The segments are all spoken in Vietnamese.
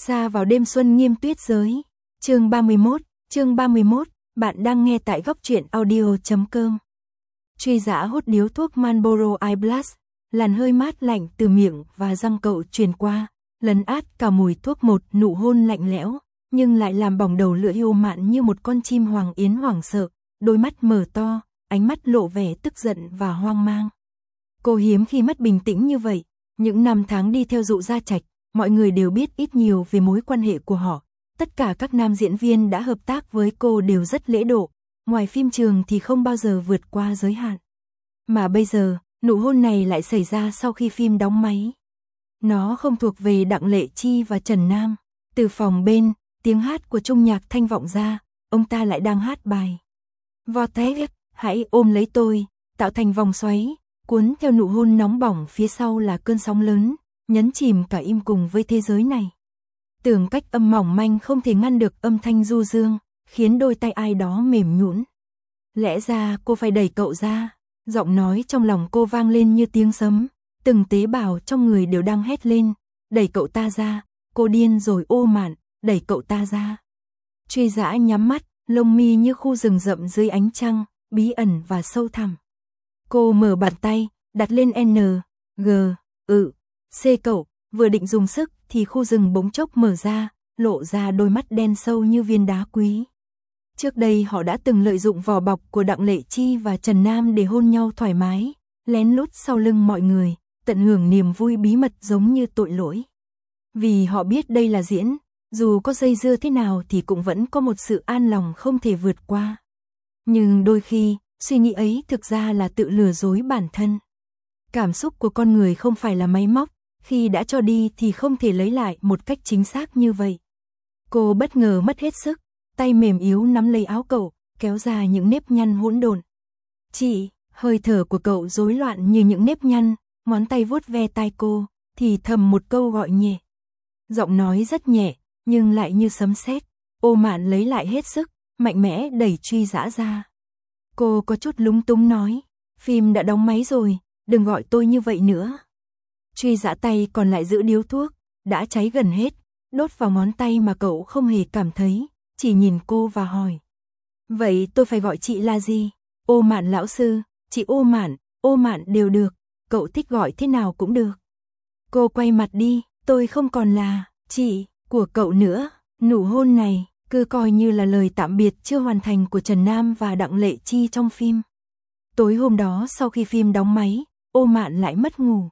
Xa vào đêm xuân nghiêm tuyết giới. Chương 31, bạn đang nghe tại góc truyện audio.com. Truy Dã hút điếu thuốc Marlboro Ice Blast, làn hơi mát lạnh từ miệng và răng cậu truyền qua, lấn át cả mùi thuốc, một nụ hôn lạnh lẽo, nhưng lại làm bỏng đầu lưỡi Ô Mạn như một con chim hoàng yến hoảng sợ, đôi mắt mở to, ánh mắt lộ vẻ tức giận và hoang mang. Cô hiếm khi mất bình tĩnh như vậy, những năm tháng đi theo Dụ Gia Trạch, mọi người đều biết ít nhiều về mối quan hệ của họ. Tất cả các nam diễn viên đã hợp tác với cô đều rất lễ độ, ngoài phim trường thì không bao giờ vượt qua giới hạn. Mà bây giờ, nụ hôn này lại xảy ra sau khi phim đóng máy. Nó không thuộc về Đặng Lệ Chi và Trần Nam. Từ phòng bên, tiếng hát của Trung Nhạc Thanh vọng ra, ông ta lại đang hát bài Vortex, hãy ôm lấy tôi, tạo thành vòng xoáy, cuốn theo nụ hôn nóng bỏng, phía sau là cơn sóng lớn, nhấn chìm cả im cùng với thế giới này. Tường cách âm mỏng manh không thể ngăn được âm thanh du dương, khiến đôi tay ai đó mềm nhũn. Lẽ ra cô phải đẩy cậu ra, giọng nói trong lòng cô vang lên như tiếng sấm, từng tế bào trong người đều đang hét lên, đẩy cậu ta ra, cô điên rồi Ô Mạn, đẩy cậu ta ra. Truy Dã nhắm mắt, lông mi như khu rừng rậm dưới ánh trăng, bí ẩn và sâu thẳm. Cô mở bàn tay, đặt lên N, G, C cậu, vừa định dùng sức thì khu rừng bỗng chốc mở ra, lộ ra đôi mắt đen sâu như viên đá quý. Trước đây họ đã từng lợi dụng vỏ bọc của Đặng Lệ Chi và Trần Nam để hôn nhau thoải mái, lén lút sau lưng mọi người, tận hưởng niềm vui bí mật giống như tội lỗi. Vì họ biết đây là diễn, dù có dây dưa thế nào thì cũng vẫn có một sự an lòng không thể vượt qua. Nhưng đôi khi, suy nghĩ ấy thực ra là tự lừa dối bản thân. Cảm xúc của con người không phải là máy móc, khi đã cho đi thì không thể lấy lại một cách chính xác như vậy. Cô bất ngờ mất hết sức, tay mềm yếu nắm lấy áo cậu, kéo ra những nếp nhăn hỗn độn. Chị, hơi thở của cậu rối loạn như những nếp nhăn, ngón tay vuốt ve tai cô, thì thầm một câu gọi nhẹ. Giọng nói rất nhẹ, nhưng lại như sấm sét. Ô Mạn lấy lại hết sức, mạnh mẽ đẩy Truy Dã ra. Cô có chút lúng túng nói, phim đã đóng máy rồi, đừng gọi tôi như vậy nữa. Truy Dã tay còn lại giữ điếu thuốc, đã cháy gần hết, đốt vào ngón tay mà cậu không hề cảm thấy, chỉ nhìn cô và hỏi. Vậy tôi phải gọi chị là gì? Ô Mạn lão sư, chị Ô Mạn đều được, cậu thích gọi thế nào cũng được. Cô quay mặt đi, tôi không còn là chị của cậu nữa. Nụ hôn này cứ coi như là lời tạm biệt chưa hoàn thành của Trần Nam và Đặng Lệ Chi trong phim. Tối hôm đó sau khi phim đóng máy, Ô Mạn lại mất ngủ.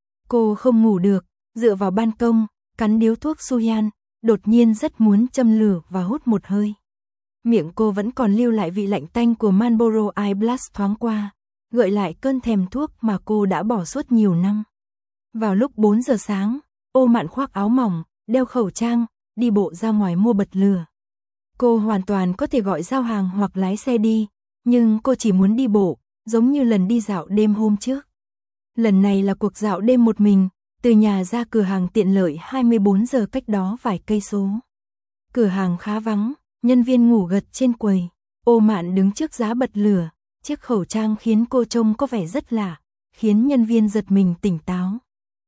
Cô không ngủ được, dựa vào ban công, cắn điếu thuốc Suyan, đột nhiên rất muốn châm lửa và hút một hơi. Miệng cô vẫn còn lưu lại vị lạnh tanh của Marlboro Ice Blast thoáng qua, gợi lại cơn thèm thuốc mà cô đã bỏ suốt nhiều năm. Vào lúc 4 giờ sáng, Ô Mạn khoác áo mỏng, đeo khẩu trang, đi bộ ra ngoài mua bật lửa. Cô hoàn toàn có thể gọi giao hàng hoặc lái xe đi, nhưng cô chỉ muốn đi bộ, giống như lần đi dạo đêm hôm trước. Lần này là cuộc dạo đêm một mình, từ nhà ra cửa hàng tiện lợi 24 giờ cách đó vài cây số. Cửa hàng khá vắng, nhân viên ngủ gật trên quầy. Ô Mạn đứng trước giá bật lửa, chiếc khẩu trang khiến cô trông có vẻ rất lạ, khiến nhân viên giật mình tỉnh táo.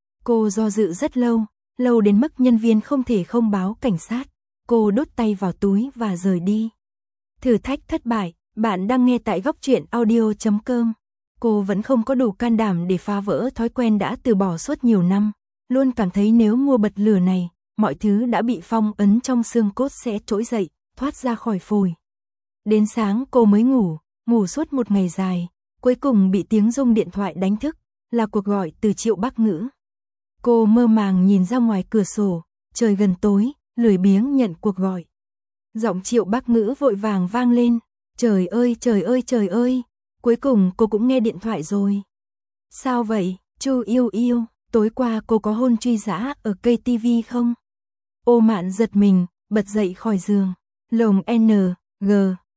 Cô do dự rất lâu, lâu đến mức nhân viên không thể không báo cảnh sát. Cô đút tay vào túi và rời đi. Thử thách thất bại, bạn đang nghe tại góc truyện audio.com. Cô vẫn không có đủ can đảm để phá vỡ thói quen đã từ bỏ suốt nhiều năm, luôn cảm thấy nếu mua bật lửa này, mọi thứ đã bị phong ấn trong xương cốt sẽ trỗi dậy, thoát ra khỏi phổi. Đến sáng cô mới ngủ suốt một ngày dài, cuối cùng bị tiếng rung điện thoại đánh thức, là cuộc gọi từ Triệu Bắc Ngữ. Cô mơ màng nhìn ra ngoài cửa sổ, trời gần tối, lười biếng nhận cuộc gọi. Giọng Triệu Bắc Ngữ vội vàng vang lên, trời ơi trời ơi trời ơi. Cuối cùng cô cũng nghe điện thoại rồi. Sao vậy, Chu yêu yêu, tối qua cô có hôn Truy Dã ở cây tivi không? Ô Mạn giật mình, bật dậy khỏi giường. Lồng N, G,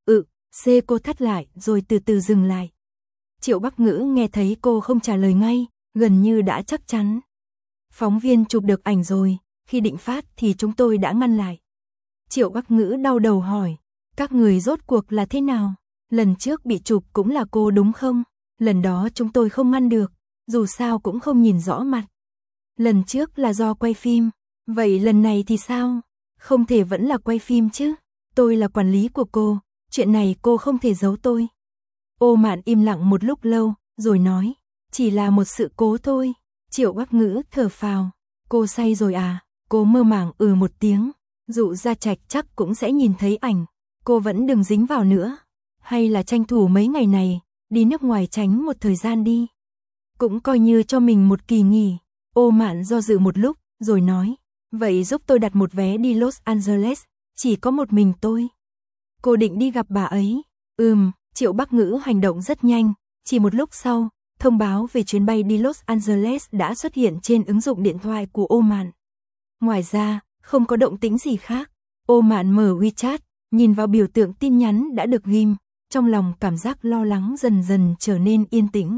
C cô thắt lại rồi từ từ dừng lại. Triệu Bắc Ngữ nghe thấy cô không trả lời ngay, gần như đã chắc chắn. Phóng viên chụp được ảnh rồi, khi định phát thì chúng tôi đã ngăn lại. Triệu Bắc Ngữ đau đầu hỏi, các người rốt cuộc là thế nào? Lần trước bị chụp cũng là cô đúng không? Lần đó chúng tôi không ngăn được, dù sao cũng không nhìn rõ mặt. Lần trước là do quay phim, Vậy lần này thì sao? Không thể vẫn là quay phim chứ? Tôi là quản lý của cô, chuyện này cô không thể giấu tôi. Ô Mạn im lặng một lúc lâu, rồi nói, chỉ là một sự cố thôi. Triệu Bắc Ngữ thở phào, cô say rồi à? Cô mơ màng một tiếng, Dụ Gia Trạch chắc cũng sẽ nhìn thấy ảnh, cô vẫn đừng dính vào nữa. Hay là tranh thủ mấy ngày này, đi nước ngoài tránh một thời gian đi. Cũng coi như cho mình một kỳ nghỉ. Ô Mạn do dự một lúc, rồi nói, vậy giúp tôi đặt một vé đi Los Angeles, chỉ có một mình tôi. Cô định đi gặp bà ấy? Triệu Bắc Ngữ hành động rất nhanh, chỉ một lúc sau, thông báo về chuyến bay đi Los Angeles đã xuất hiện trên ứng dụng điện thoại của Ô Mạn. Ngoài ra, không có động tĩnh gì khác. Ô Mạn mở WeChat, nhìn vào biểu tượng tin nhắn đã được ghim, trong lòng cảm giác lo lắng dần dần trở nên yên tĩnh.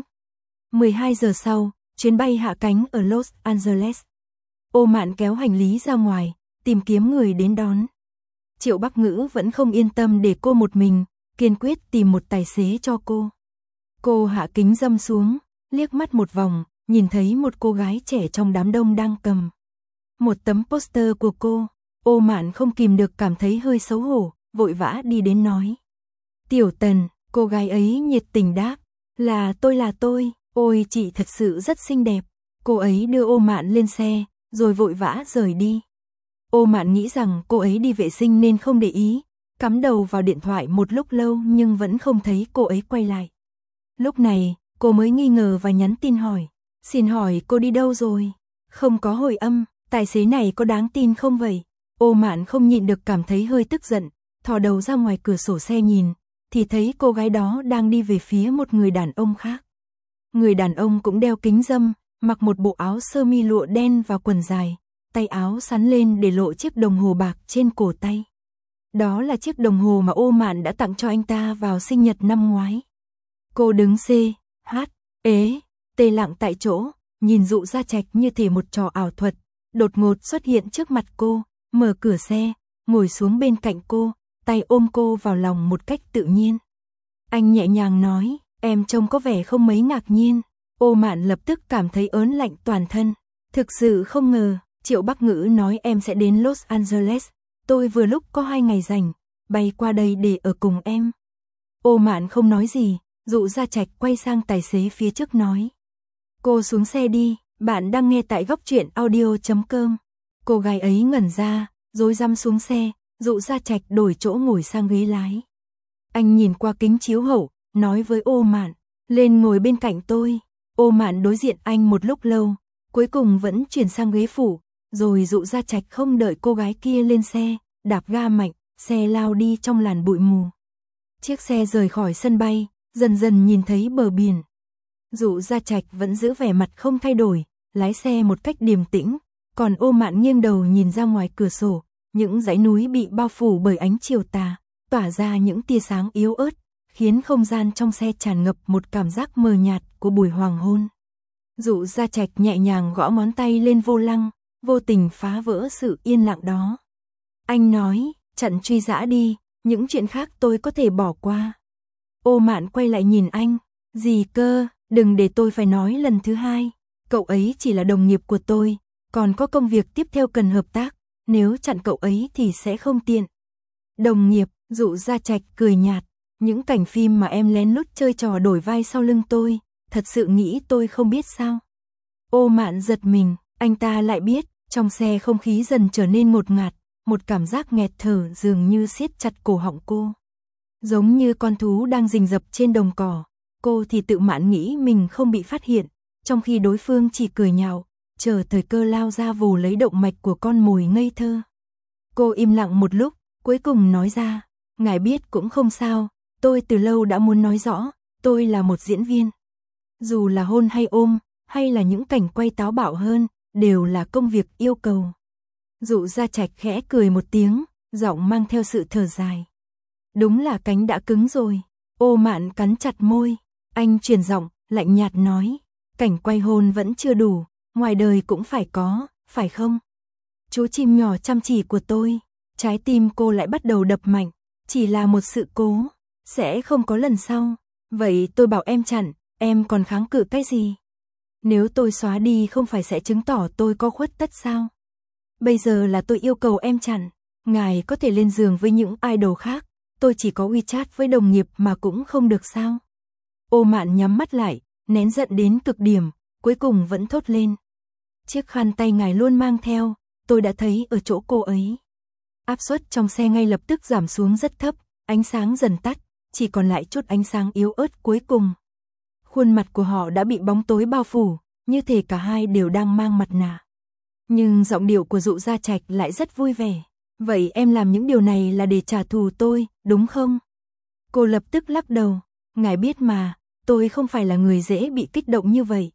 12 giờ sau, chuyến bay hạ cánh ở Los Angeles. Ô Mạn kéo hành lý ra ngoài, tìm kiếm người đến đón. Triệu Bắc Ngữ vẫn không yên tâm để cô một mình, kiên quyết tìm một tài xế cho cô. Cô hạ kính râm xuống, liếc mắt một vòng, nhìn thấy một cô gái trẻ trong đám đông đang cầm một tấm poster của cô. Ô Mạn không kìm được cảm thấy hơi xấu hổ, vội vã đi đến nói. Tiểu Tần, cô gái ấy nhiệt tình đáp, là tôi, ôi chị thật sự rất xinh đẹp. Cô ấy đưa Ô Mạn lên xe, rồi vội vã rời đi. Ô Mạn nghĩ rằng cô ấy đi vệ sinh nên không để ý, cắm đầu vào điện thoại một lúc lâu nhưng vẫn không thấy cô ấy quay lại. Lúc này, cô mới nghi ngờ và nhắn tin hỏi, xin hỏi cô đi đâu rồi? Không có hồi âm, tài xế này có đáng tin không vậy? Ô Mạn không nhịn được cảm thấy hơi tức giận, thò đầu ra ngoài cửa sổ xe nhìn, thì thấy cô gái đó đang đi về phía một người đàn ông khác. Người đàn ông cũng đeo kính râm, mặc một bộ áo sơ mi lụa đen và quần dài, tay áo xắn lên để lộ chiếc đồng hồ bạc trên cổ tay. Đó là chiếc đồng hồ mà Ô Mạn đã tặng cho anh ta vào sinh nhật năm ngoái. Cô đứng tê lặng tại chỗ, nhìn Dụ Gia Trạch như thể một trò ảo thuật, đột ngột xuất hiện trước mặt cô, mở cửa xe, ngồi xuống bên cạnh cô, tay ôm cô vào lòng một cách tự nhiên. Anh nhẹ nhàng nói, em trông có vẻ không mấy ngạc nhiên. Ô Mạn lập tức cảm thấy ớn lạnh toàn thân. Thực sự không ngờ, Triệu Bắc Ngữ nói em sẽ đến Los Angeles. Tôi vừa lúc có 2 ngày rảnh, bay qua đây để ở cùng em. Ô Mạn không nói gì, Dụ Gia Trạch quay sang tài xế phía trước nói. Cô xuống xe đi, bạn đang nghe tại góc truyện audio.com. Cô gái ấy ngẩn ra, rối rắm xuống xe, Dụ Gia Trạch đổi chỗ ngồi sang ghế lái. Anh nhìn qua kính chiếu hậu, nói với Ô Mạn, lên ngồi bên cạnh tôi. Ô Mạn đối diện anh một lúc lâu, cuối cùng vẫn chuyển sang ghế phụ, rồi Dụ Gia Trạch không đợi cô gái kia lên xe, đạp ga mạnh, xe lao đi trong làn bụi mù. Chiếc xe rời khỏi sân bay, dần dần nhìn thấy bờ biển. Dụ Gia Trạch vẫn giữ vẻ mặt không thay đổi, lái xe một cách điềm tĩnh, còn Ô Mạn nghiêng đầu nhìn ra ngoài cửa sổ, những dãy núi bị bao phủ bởi ánh chiều tà, tỏa ra những tia sáng yếu ớt, khiến không gian trong xe tràn ngập một cảm giác mờ nhạt của buổi hoàng hôn. Dụ Gia Trạch nhẹ nhàng gõ ngón tay lên vô lăng, vô tình phá vỡ sự yên lặng đó. Anh nói, chặn truy dã đi, những chuyện khác tôi có thể bỏ qua. Ô Mạn quay lại nhìn anh, gì cơ, đừng để tôi phải nói lần thứ hai. Cậu ấy chỉ là đồng nghiệp của tôi, còn có công việc tiếp theo cần hợp tác, nếu chặn cậu ấy thì sẽ không tiện. Đồng nghiệp, Dụ Gia Trạch cười nhạt, những cảnh phim mà em lén lút chơi trò đổi vai sau lưng tôi, thật sự nghĩ tôi không biết sao? Ô Mạn giật mình, anh ta lại biết. Trong xe không khí dần trở nên ngột ngạt, một cảm giác nghẹt thở dường như siết chặt cổ họng cô. Giống như con thú đang rình rập trên đồng cỏ, cô thì tự mãn nghĩ mình không bị phát hiện, trong khi đối phương chỉ cười nhạo, chờ thời cơ lao ra vồ lấy động mạch của con mồi ngây thơ. Cô im lặng một lúc, cuối cùng nói ra, ngài biết cũng không sao, tôi từ lâu đã muốn nói rõ, tôi là một diễn viên. Dù là hôn hay ôm, hay là những cảnh quay táo bạo hơn, đều là công việc yêu cầu. Dụ Gia Trạch khẽ cười một tiếng, giọng mang theo sự thở dài. Đúng là cánh đã cứng rồi. Ô Mạn cắn chặt môi, anh chuyển giọng, lạnh nhạt nói, cảnh quay hôn vẫn chưa đủ, ngoài đời cũng phải có, phải không? Chú chim nhỏ chăm chỉ của tôi. Trái tim cô lại bắt đầu đập mạnh, chỉ là một sự cố, sẽ không có lần sau. Vậy tôi bảo em chặn, em còn kháng cự cái gì? Nếu tôi xóa đi không phải sẽ chứng tỏ tôi có khuất tất sao? Bây giờ là tôi yêu cầu em chặn. Ngài có thể lên giường với những idol khác, tôi chỉ có WeChat với đồng nghiệp mà cũng không được sao? Ô Mạn nhắm mắt lại, nén giận đến cực điểm, cuối cùng vẫn thốt lên. Chiếc khăn tay ngài luôn mang theo, tôi đã thấy ở chỗ cô ấy. Áp suất trong xe ngay lập tức giảm xuống rất thấp, ánh sáng dần tắt, chỉ còn lại chút ánh sáng yếu ớt cuối cùng. Khuôn mặt của họ đã bị bóng tối bao phủ, như thể cả hai đều đang mang mặt nạ. Nhưng giọng điệu của Dụ Gia Trạch lại rất vui vẻ. Vậy em làm những điều này là để trả thù tôi, đúng không? Cô lập tức lắc đầu. Ngài biết mà, tôi không phải là người dễ bị kích động như vậy.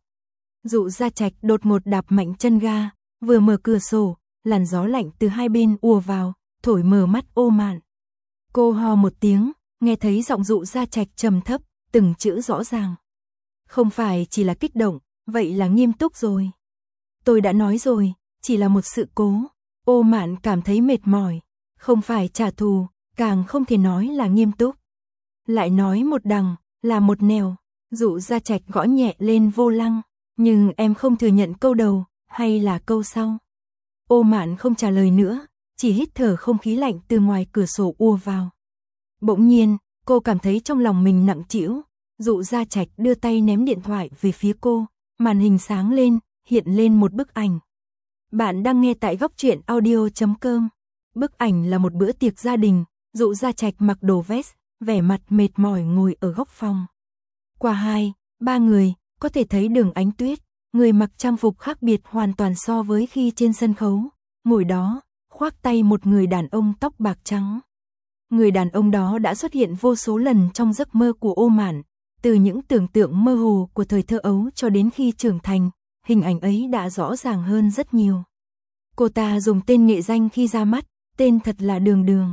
Dụ Gia Trạch đột ngột đạp mạnh chân ga, vừa mở cửa sổ, làn gió lạnh từ hai bên ùa vào, thổi mờ mắt Ô Mạn. Cô ho một tiếng, nghe thấy giọng Dụ Gia Trạch trầm thấp, từng chữ rõ ràng. Không phải chỉ là kích động, vậy là nghiêm túc rồi. Tôi đã nói rồi, chỉ là một sự cố. Ô Mạn cảm thấy mệt mỏi, không phải trả thù, càng không thể nói là nghiêm túc. Lại nói một đằng, là một nẻo. Dụ Gia Trạch gõ nhẹ lên vô lăng, nhưng em không thừa nhận câu đầu, hay là câu sau? Ô Mạn không trả lời nữa, chỉ hít thở không khí lạnh từ ngoài cửa sổ ùa vào. Bỗng nhiên, cô cảm thấy trong lòng mình nặng trĩu. Dụ Gia Trạch đưa tay ném điện thoại về phía cô, màn hình sáng lên, hiện lên một bức ảnh. Bạn đang nghe tại góc truyện audio.com. Bức ảnh là một bữa tiệc gia đình, Dụ Gia Trạch mặc đồ vest, vẻ mặt mệt mỏi ngồi ở góc phòng. Qua 2-3 người, có thể thấy Đường Ánh Tuyết, người mặc trang phục khác biệt hoàn toàn so với khi trên sân khấu, ngồi đó, khoác tay một người đàn ông tóc bạc trắng. Người đàn ông đó đã xuất hiện vô số lần trong giấc mơ của Ô Mạn, từ những tưởng tượng mơ hồ của thời thơ ấu cho đến khi trưởng thành, hình ảnh ấy đã rõ ràng hơn rất nhiều. Cô ta dùng tên nghệ danh khi ra mắt, tên thật là Đường Đường.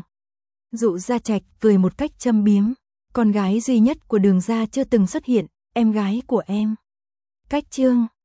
Dụ Gia Trạch cười một cách châm biếm, con gái duy nhất của Đường gia chưa từng xuất hiện, em gái của em. Cách chương